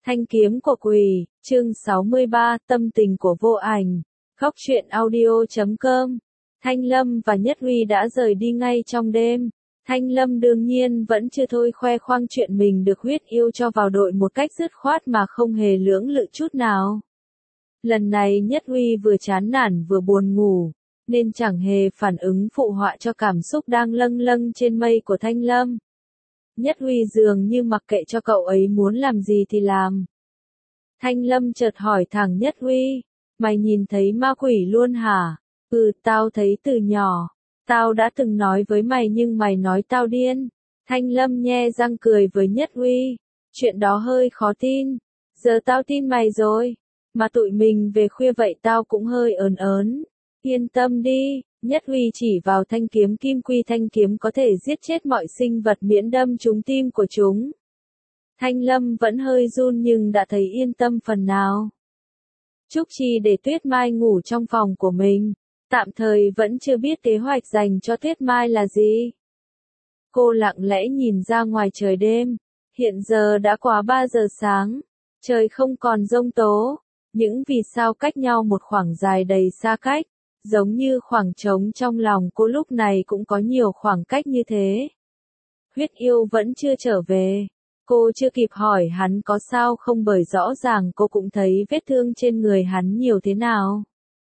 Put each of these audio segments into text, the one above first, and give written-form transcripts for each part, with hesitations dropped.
Thanh kiếm của quỷ, chương 63, tâm tình của vô ảnh. Góc truyện audio.com. Thanh Lâm và Nhất Huy đã rời đi ngay trong đêm. Thanh Lâm đương nhiên vẫn chưa thôi khoe khoang chuyện mình được huyết yêu cho vào đội một cách dứt khoát mà không hề lưỡng lự chút nào. Lần này Nhất Huy vừa chán nản vừa buồn ngủ, nên chẳng hề phản ứng phụ họa cho cảm xúc đang lâng lâng trên mây của Thanh Lâm. Nhất Huy dường như mặc kệ cho cậu ấy muốn làm gì thì làm. Thanh Lâm chợt hỏi thẳng Nhất Huy, mày nhìn thấy ma quỷ luôn hả? Ừ, tao thấy từ nhỏ. Tao đã từng nói với mày nhưng mày nói tao điên. Thanh Lâm nhe răng cười với Nhất Huy, chuyện đó hơi khó tin. Giờ tao tin mày rồi. Mà tụi mình về khuya vậy tao cũng hơi ớn ớn. Yên tâm đi. Nhất Huy chỉ vào thanh kiếm kim quy, thanh kiếm có thể giết chết mọi sinh vật miễn đâm trúng tim của chúng. Thanh Lâm vẫn hơi run nhưng đã thấy yên tâm phần nào. Trúc Chi để Tuyết Mai ngủ trong phòng của mình, tạm thời vẫn chưa biết kế hoạch dành cho Tuyết Mai là gì. Cô lặng lẽ nhìn ra ngoài trời đêm, hiện giờ đã quá 3 giờ sáng, trời không còn giông tố, những vì sao cách nhau một khoảng dài đầy xa cách. Giống như khoảng trống trong lòng cô lúc này cũng có nhiều khoảng cách như thế. Huyết yêu vẫn chưa trở về. Cô chưa kịp hỏi hắn có sao không bởi rõ ràng cô cũng thấy vết thương trên người hắn nhiều thế nào.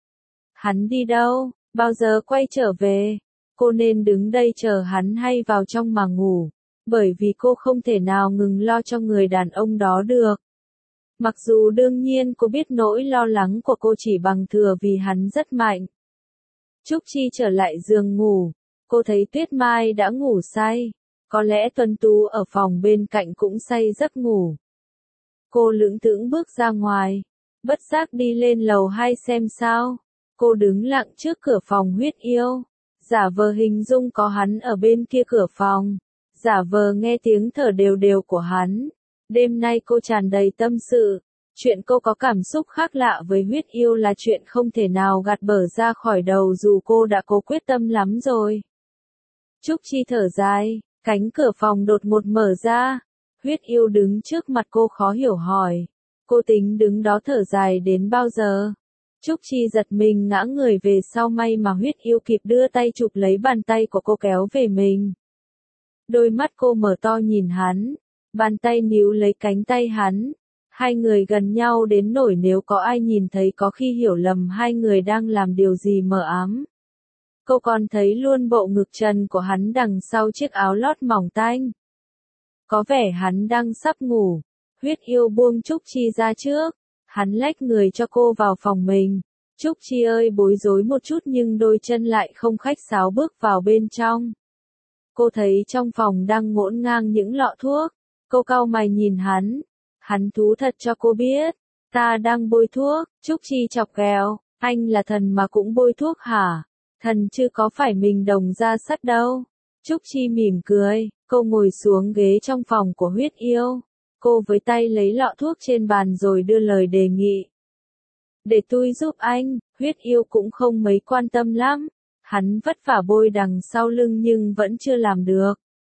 Hắn đi đâu, bao giờ quay trở về? Cô nên đứng đây chờ hắn hay vào trong mà ngủ, bởi vì cô không thể nào ngừng lo cho người đàn ông đó được. Mặc dù đương nhiên cô biết nỗi lo lắng của cô chỉ bằng thừa vì hắn rất mạnh. Trúc Chi trở lại giường ngủ, cô thấy Tuyết Mai đã ngủ say, có lẽ Tuấn Tú ở phòng bên cạnh cũng say giấc ngủ. Cô lững thững bước ra ngoài, bất giác đi lên lầu 2 xem sao. Cô đứng lặng trước cửa phòng huyết yêu, giả vờ hình dung có hắn ở bên kia cửa phòng, giả vờ nghe tiếng thở đều đều của hắn. Đêm nay cô tràn đầy tâm sự. Chuyện cô có cảm xúc khác lạ với huyết yêu là chuyện không thể nào gạt bở ra khỏi đầu dù cô đã cố quyết tâm lắm rồi. Trúc Chi thở dài, cánh cửa phòng đột ngột mở ra. Huyết yêu đứng trước mặt cô khó hiểu hỏi. Cô tính đứng đó thở dài đến bao giờ? Trúc Chi giật mình ngã người về sau, may mà huyết yêu kịp đưa tay chụp lấy bàn tay của cô kéo về mình. Đôi mắt cô mở to nhìn hắn, bàn tay níu lấy cánh tay hắn. Hai người gần nhau đến nỗi nếu có ai nhìn thấy có khi hiểu lầm hai người đang làm điều gì mờ ám. Cô còn thấy luôn bộ ngực trần của hắn đằng sau chiếc áo lót mỏng tanh. Có vẻ hắn đang sắp ngủ. Huyết yêu buông Trúc Chi ra trước. Hắn lách người cho cô vào phòng mình. Trúc Chi ơi bối rối một chút nhưng đôi chân lại không khách sáo bước vào bên trong. Cô thấy trong phòng đang ngổn ngang những lọ thuốc. Cô cau mày nhìn hắn. Hắn thú thật cho cô biết, ta đang bôi thuốc. Trúc Chi chọc ghẹo, anh là thần mà cũng bôi thuốc hả? Thần chứ có phải mình đồng ra sắt đâu. Trúc Chi mỉm cười, cô ngồi xuống ghế trong phòng của huyết yêu. Cô với tay lấy lọ thuốc trên bàn rồi đưa lời đề nghị. Để tôi giúp anh. Huyết yêu cũng không mấy quan tâm lắm. Hắn vất vả bôi đằng sau lưng nhưng vẫn chưa làm được.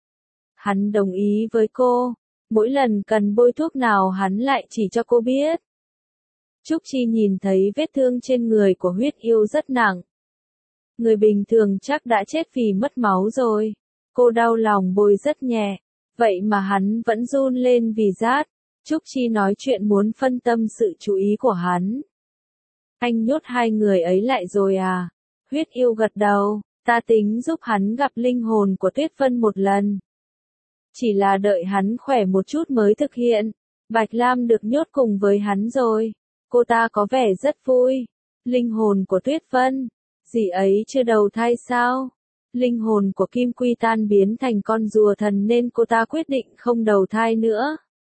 Hắn đồng ý với cô. Mỗi lần cần bôi thuốc nào hắn lại chỉ cho cô biết. Trúc Chi nhìn thấy vết thương trên người của huyết yêu rất nặng. Người bình thường chắc đã chết vì mất máu rồi. Cô đau lòng bôi rất nhẹ. Vậy mà hắn vẫn run lên vì rát. Trúc Chi nói chuyện muốn phân tâm sự chú ý của hắn. Anh nhốt hai người ấy lại rồi à? Huyết yêu gật đầu. Ta tính giúp hắn gặp linh hồn của Tuyết Vân một lần. Chỉ là đợi hắn khỏe một chút mới thực hiện. Bạch Lam được nhốt cùng với hắn rồi. Cô ta có vẻ rất vui. Linh hồn của Tuyết Vân. Dì ấy chưa đầu thai sao? Linh hồn của Kim Quy tan biến thành con rùa thần nên cô ta quyết định không đầu thai nữa.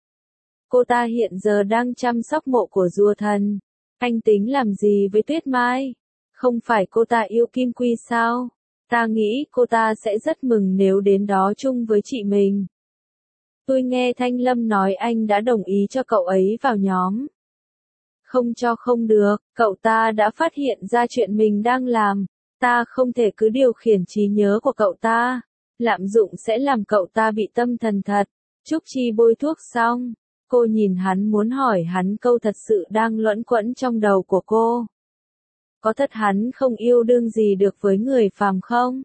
Cô ta hiện giờ đang chăm sóc mộ của rùa thần. Anh tính làm gì với Tuyết Mai? Không phải cô ta yêu Kim Quy sao? Ta nghĩ cô ta sẽ rất mừng nếu đến đó chung với chị mình. Tôi nghe Thanh Lâm nói anh đã đồng ý cho cậu ấy vào nhóm. Không cho không được, cậu ta đã phát hiện ra chuyện mình đang làm. Ta không thể cứ điều khiển trí nhớ của cậu ta. Lạm dụng sẽ làm cậu ta bị tâm thần thật. Trúc Chi bôi thuốc xong. Cô nhìn hắn muốn hỏi hắn câu thật sự đang luẩn quẩn trong đầu của cô. Có thật hắn không yêu đương gì được với người phàm không?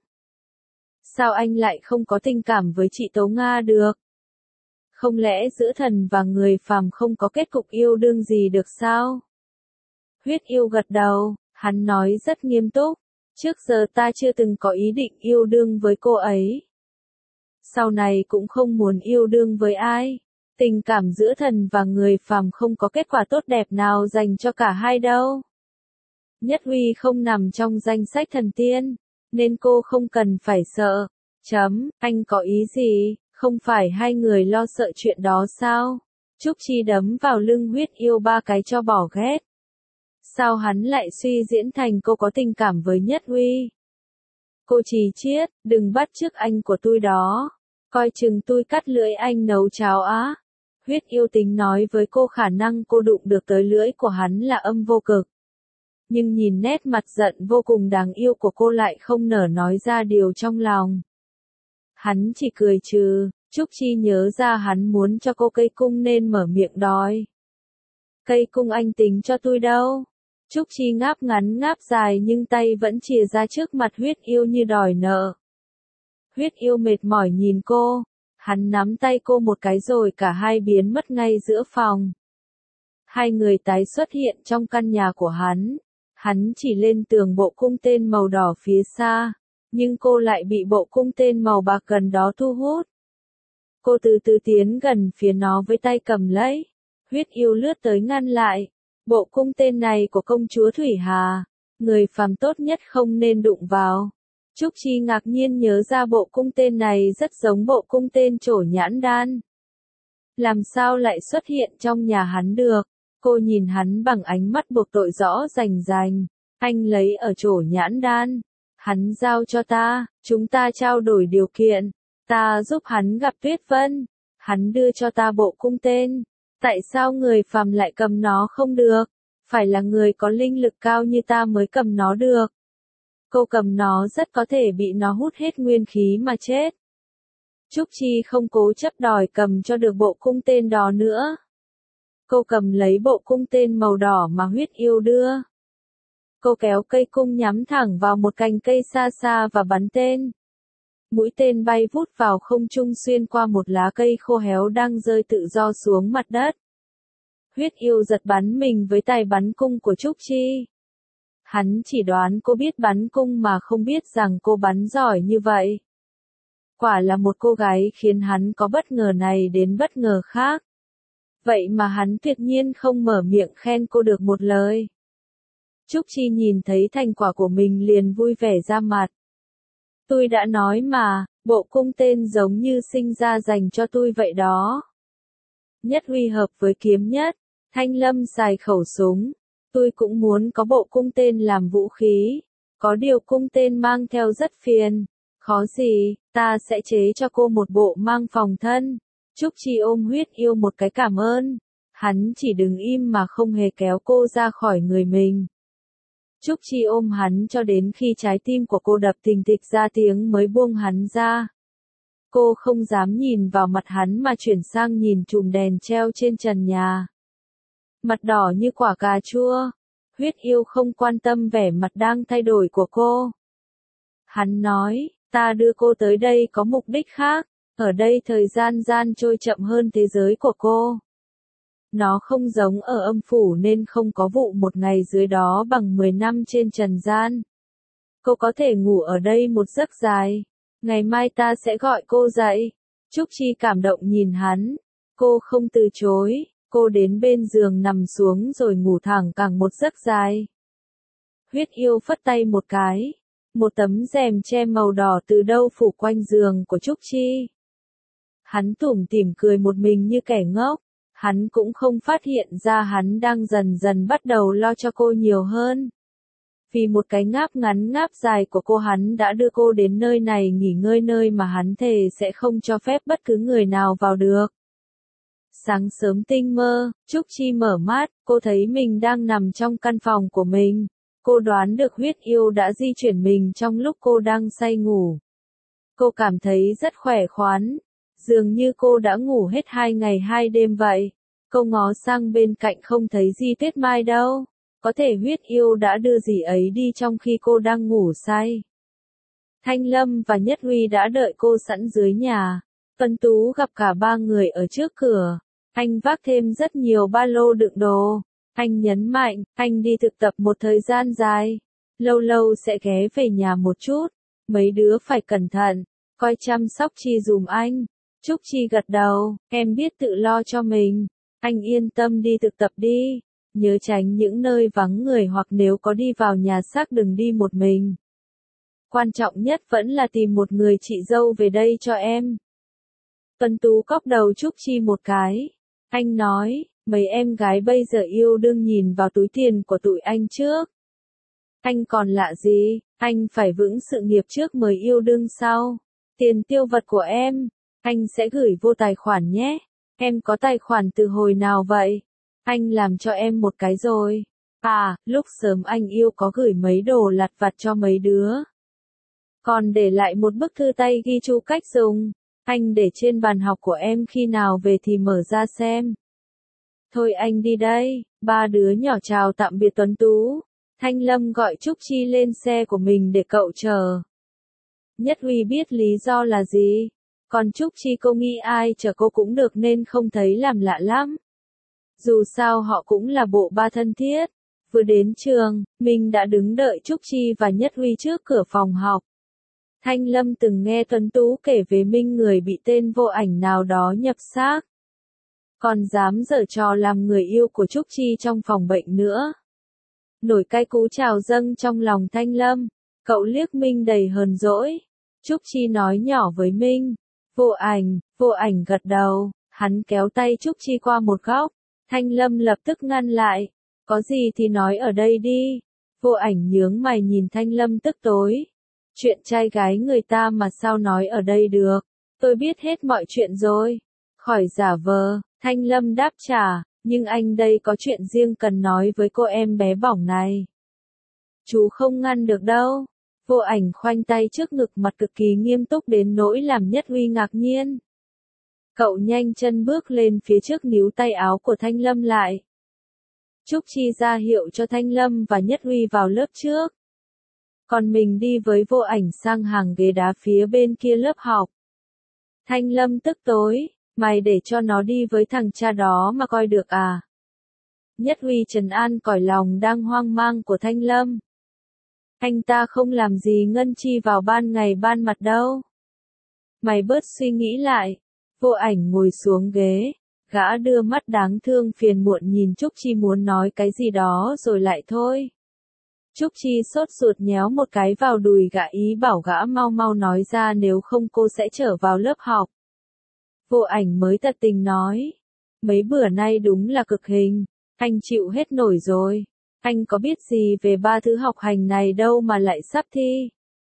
Sao anh lại không có tình cảm với chị Tố Nga được? Không lẽ giữa thần và người phàm không có kết cục yêu đương gì được sao? Huyết yêu gật đầu, hắn nói rất nghiêm túc. Trước giờ ta chưa từng có ý định yêu đương với cô ấy. Sau này cũng không muốn yêu đương với ai. Tình cảm giữa thần và người phàm không có kết quả tốt đẹp nào dành cho cả hai đâu. Nhất Huy không nằm trong danh sách thần tiên, nên cô không cần phải sợ. Anh có ý gì, không phải hai người lo sợ chuyện đó sao? Trúc Chi đấm vào lưng Huyết yêu 3 cái cho bỏ ghét. Sao hắn lại suy diễn thành cô có tình cảm với Nhất Huy? Cô Trì Chiết, đừng bắt chước anh của tôi đó. Coi chừng tôi cắt lưỡi anh nấu cháo á. Huyết yêu tính nói với cô khả năng cô đụng được tới lưỡi của hắn là âm vô cực. Nhưng nhìn nét mặt giận vô cùng đáng yêu của cô lại không nở nói ra điều trong lòng. Hắn chỉ cười trừ, Trúc Chi nhớ ra hắn muốn cho cô cây cung nên mở miệng đòi. Cây cung anh tính cho tôi đâu? Trúc Chi ngáp ngắn ngáp dài nhưng tay vẫn chìa ra trước mặt Huyết yêu như đòi nợ. Huyết yêu mệt mỏi nhìn cô, hắn nắm tay cô một cái rồi cả hai biến mất ngay giữa phòng. Hai người tái xuất hiện trong căn nhà của hắn chỉ lên tường bộ cung tên màu đỏ phía xa, nhưng cô lại bị bộ cung tên màu bạc gần đó thu hút. Cô từ từ tiến gần phía nó với tay cầm lấy, Huyết yêu lướt tới ngăn lại. Bộ cung tên này của công chúa Thủy Hà, người phàm tốt nhất không nên đụng vào. Trúc Chi ngạc nhiên nhớ ra bộ cung tên này rất giống bộ cung tên Trổ Nhãn Đan. Làm sao lại xuất hiện trong nhà hắn được? Cô nhìn hắn bằng ánh mắt buộc tội rõ rành rành. Anh lấy ở Trổ Nhãn Đan. Hắn giao cho ta, chúng ta trao đổi điều kiện. Ta giúp hắn gặp Tuyết Vân. Hắn đưa cho ta bộ cung tên. Tại sao người phàm lại cầm nó không được? Phải là người có linh lực cao như ta mới cầm nó được. Cô cầm nó rất có thể bị nó hút hết nguyên khí mà chết. Trúc Chi không cố chấp đòi cầm cho được bộ cung tên đó nữa. Cô cầm lấy bộ cung tên màu đỏ mà Huyết yêu đưa. Cô kéo cây cung nhắm thẳng vào một cành cây xa xa và bắn tên. Mũi tên bay vút vào không trung xuyên qua một lá cây khô héo đang rơi tự do xuống mặt đất. Huyết yêu giật bắn mình với tài bắn cung của Trúc Chi. Hắn chỉ đoán cô biết bắn cung mà không biết rằng cô bắn giỏi như vậy. Quả là một cô gái khiến hắn có bất ngờ này đến bất ngờ khác. Vậy mà hắn tuyệt nhiên không mở miệng khen cô được một lời. Trúc Chi nhìn thấy thành quả của mình liền vui vẻ ra mặt. Tôi đã nói mà, bộ cung tên giống như sinh ra dành cho tôi vậy đó. Nhất Huy hợp với kiếm nhất, Thanh Lâm xài khẩu súng. Tôi cũng muốn có bộ cung tên làm vũ khí. Có điều cung tên mang theo rất phiền. Khó gì, ta sẽ chế cho cô một bộ mang phòng thân. Trúc Chi ôm Huyết yêu một cái cảm ơn. Hắn chỉ đứng im mà không hề kéo cô ra khỏi người mình. Trúc Chi ôm hắn cho đến khi trái tim của cô đập thình thịch ra tiếng mới buông hắn ra. Cô không dám nhìn vào mặt hắn mà chuyển sang nhìn chùm đèn treo trên trần nhà. Mặt đỏ như quả cà chua. Huyết yêu không quan tâm vẻ mặt đang thay đổi của cô. Hắn nói, ta đưa cô tới đây có mục đích khác. Ở đây thời gian trôi chậm hơn thế giới của cô. Nó không giống ở âm phủ nên không có vụ một ngày dưới đó bằng 10 năm trên trần gian. Cô có thể ngủ ở đây một giấc dài. Ngày mai ta sẽ gọi cô dậy. Trúc Chi cảm động nhìn hắn. Cô không từ chối. Cô đến bên giường nằm xuống rồi ngủ thẳng cẳng một giấc dài. Huyết yêu phất tay một cái. Một tấm rèm che màu đỏ từ đâu phủ quanh giường của Trúc Chi. Hắn tủm tỉm cười một mình như kẻ ngốc. Hắn cũng không phát hiện ra hắn đang dần dần bắt đầu lo cho cô nhiều hơn. Vì một cái ngáp ngắn ngáp dài của cô hắn đã đưa cô đến nơi này nghỉ ngơi, nơi mà hắn thề sẽ không cho phép bất cứ người nào vào được. Sáng sớm tinh mơ, Trúc Chi mở mắt, cô thấy mình đang nằm trong căn phòng của mình. Cô đoán được Huyết yêu đã di chuyển mình trong lúc cô đang say ngủ. Cô cảm thấy rất khỏe khoắn. Dường như cô đã ngủ hết 2 ngày 2 đêm vậy. Cô ngó sang bên cạnh không thấy Di Tuyết Mai đâu. Có thể huyết yêu đã đưa dì ấy đi trong khi cô đang ngủ say. Thanh Lâm và Nhất Huy đã đợi cô sẵn dưới nhà. Tuấn Tú gặp cả ba người ở trước cửa. Anh vác thêm rất nhiều ba lô đựng đồ. Anh nhấn mạnh, anh đi thực tập một thời gian dài. Lâu lâu sẽ ghé về nhà một chút. Mấy đứa phải cẩn thận, coi chăm sóc Chi dùm anh. Trúc Chi gật đầu, em biết tự lo cho mình. Anh yên tâm đi thực tập đi. Nhớ tránh những nơi vắng người hoặc nếu có đi vào nhà xác đừng đi một mình. Quan trọng nhất vẫn là tìm một người chị dâu về đây cho em. Tuấn Tú cóc đầu Trúc Chi một cái. Anh nói, mấy em gái bây giờ yêu đương nhìn vào túi tiền của tụi anh trước. Anh còn lạ gì, anh phải vững sự nghiệp trước mới yêu đương sau. Tiền tiêu vặt của em, anh sẽ gửi vô tài khoản nhé. Em có tài khoản từ hồi nào vậy? Anh làm cho em một cái rồi. À, lúc sớm anh yêu có gửi mấy đồ lặt vặt cho mấy đứa. Còn để lại một bức thư tay ghi chú cách dùng. Anh để trên bàn học của em khi nào về thì mở ra xem. Thôi anh đi đây. Ba đứa nhỏ chào tạm biệt Tuấn Tú. Thanh Lâm gọi Trúc Chi lên xe của mình để cậu chờ. Nhất Huy biết lý do là gì. Còn Trúc Chi cô nghĩ ai chở cô cũng được nên không thấy làm lạ lắm. Dù sao họ cũng là bộ ba thân thiết. Vừa đến trường, mình đã đứng đợi Trúc Chi và Nhất Huy trước cửa phòng học. Thanh Lâm từng nghe Tuấn Tú kể về Minh người bị tên Vô Ảnh nào đó nhập xác. Còn dám giở trò làm người yêu của Trúc Chi trong phòng bệnh nữa. Nổi cay cú trào dâng trong lòng Thanh Lâm. Cậu liếc Minh đầy hờn dỗi. Trúc Chi nói nhỏ với Minh. Vô ảnh gật đầu. Hắn kéo tay Trúc Chi qua một góc. Thanh Lâm lập tức ngăn lại. Có gì thì nói ở đây đi. Vô Ảnh nhướng mày nhìn Thanh Lâm tức tối. Chuyện trai gái người ta mà sao nói ở đây được. Tôi biết hết mọi chuyện rồi. Khỏi giả vờ, Thanh Lâm đáp trả. Nhưng anh đây có chuyện riêng cần nói với cô em bé bỏng này. Chú không ngăn được đâu. Vô Ảnh khoanh tay trước ngực mặt cực kỳ nghiêm túc đến nỗi làm Nhất Huy ngạc nhiên. Cậu nhanh chân bước lên phía trước níu tay áo của Thanh Lâm lại. Trúc Chi ra hiệu cho Thanh Lâm và Nhất Huy vào lớp trước. Còn mình đi với Vô Ảnh sang hàng ghế đá phía bên kia lớp học. Thanh Lâm tức tối, mày để cho nó đi với thằng cha đó mà coi được à? Nhất Huy trấn an cõi lòng đang hoang mang của Thanh Lâm. Anh ta không làm gì Ngân Chi vào ban ngày ban mặt đâu. Mày bớt suy nghĩ lại. Vô Ảnh ngồi xuống ghế. Gã đưa mắt đáng thương phiền muộn nhìn Trúc Chi muốn nói cái gì đó rồi lại thôi. Trúc Chi sốt ruột nhéo một cái vào đùi gã ý bảo gã mau mau nói ra nếu không cô sẽ trở vào lớp học. Vô Ảnh mới tận tình nói. Mấy bữa nay đúng là cực hình. Anh chịu hết nổi rồi. Anh có biết gì về ba thứ học hành này đâu mà lại sắp thi.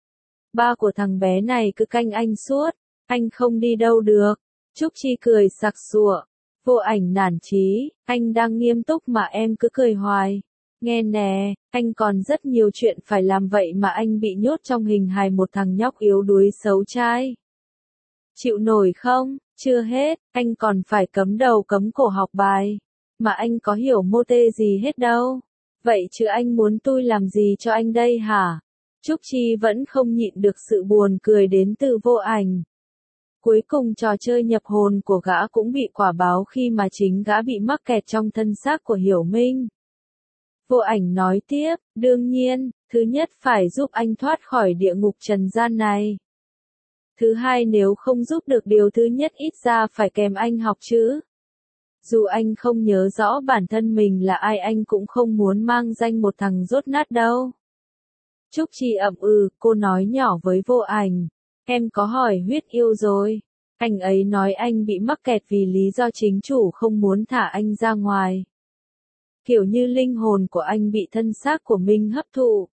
Ba của thằng bé này cứ canh anh suốt. Anh không đi đâu được. Trúc Chi cười sặc sụa. Vô Ảnh nản chí. Anh đang nghiêm túc mà em cứ cười hoài. Nghe nè, anh còn rất nhiều chuyện phải làm vậy mà anh bị nhốt trong hình hài một thằng nhóc yếu đuối xấu trai. Chịu nổi không? Chưa hết, anh còn phải cấm đầu cấm cổ học bài. Mà anh có hiểu mô tê gì hết đâu. Vậy chứ anh muốn tôi làm gì cho anh đây hả? Trúc Chi vẫn không nhịn được sự buồn cười đến từ Vô Ảnh. Cuối cùng trò chơi nhập hồn của gã cũng bị quả báo khi mà chính gã bị mắc kẹt trong thân xác của Hiểu Minh. Vô Ảnh nói tiếp, đương nhiên, thứ nhất phải giúp anh thoát khỏi địa ngục trần gian này. Thứ hai nếu không giúp được điều thứ nhất ít ra phải kèm anh học chữ. Dù anh không nhớ rõ bản thân mình là ai anh cũng không muốn mang danh một thằng dốt nát đâu. Trúc Chi ậm cô nói nhỏ với Vô Ảnh. Em có hỏi huyết yêu rồi. Anh ấy nói anh bị mắc kẹt vì lý do chính chủ không muốn thả anh ra ngoài. Kiểu như linh hồn của anh bị thân xác của mình hấp thụ.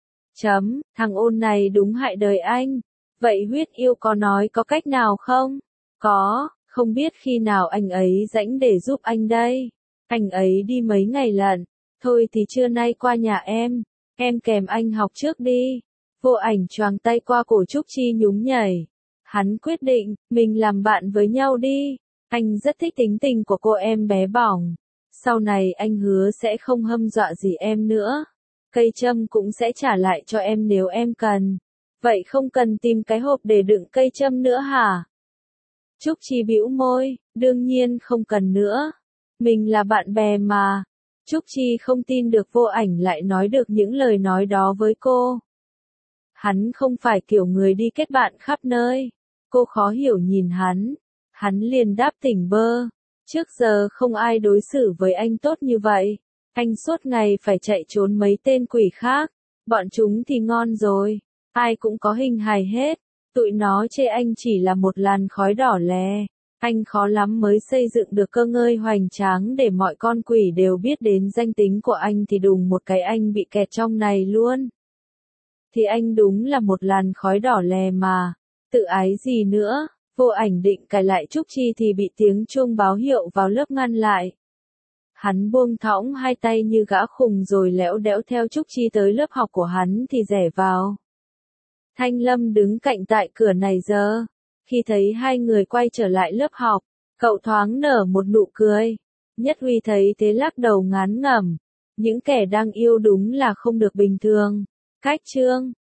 Thằng ôn này đúng hại đời anh. Vậy huyết yêu có nói có cách nào không? Có, không biết khi nào anh ấy rảnh để giúp anh đây. Anh ấy đi mấy ngày lận. Thôi thì trưa nay qua nhà em kèm anh học trước đi. Vô Ảnh choàng tay qua cổ Trúc Chi nhún nhảy. Hắn quyết định, mình làm bạn với nhau đi. Anh rất thích tính tình của cô em bé bỏng. Sau này anh hứa sẽ không hâm dọa gì em nữa. Cây châm cũng sẽ trả lại cho em nếu em cần. Vậy không cần tìm cái hộp để đựng cây châm nữa hả? Trúc Chi bĩu môi, đương nhiên không cần nữa. Mình là bạn bè mà. Trúc Chi không tin được Vô Ảnh lại nói được những lời nói đó với cô. Hắn không phải kiểu người đi kết bạn khắp nơi. Cô khó hiểu nhìn hắn. Hắn liền đáp tỉnh bơ. Trước giờ không ai đối xử với anh tốt như vậy. Anh suốt ngày phải chạy trốn mấy tên quỷ khác. Bọn chúng thì ngon rồi. Ai cũng có hình hài hết. Tụi nó chê anh chỉ là một làn khói đỏ lè. Anh khó lắm mới xây dựng được cơ ngơi hoành tráng để mọi con quỷ đều biết đến danh tính của anh thì đùng một cái anh bị kẹt trong này luôn. Thì anh đúng là một làn khói đỏ lè mà. Tự ái gì nữa. Vô Ảnh định cài lại Trúc Chi thì bị tiếng chuông báo hiệu vào lớp ngăn lại. Hắn buông thõng hai tay như gã khùng rồi lẽo đẽo theo Trúc Chi tới lớp học của hắn thì rẽ vào. Thanh Lâm đứng cạnh tại cửa này giờ. Khi thấy hai người quay trở lại lớp học, cậu thoáng nở một nụ cười. Nhất Huy thấy thế lắc đầu ngán ngẩm. Những kẻ đang yêu đúng là không được bình thường. Cách chương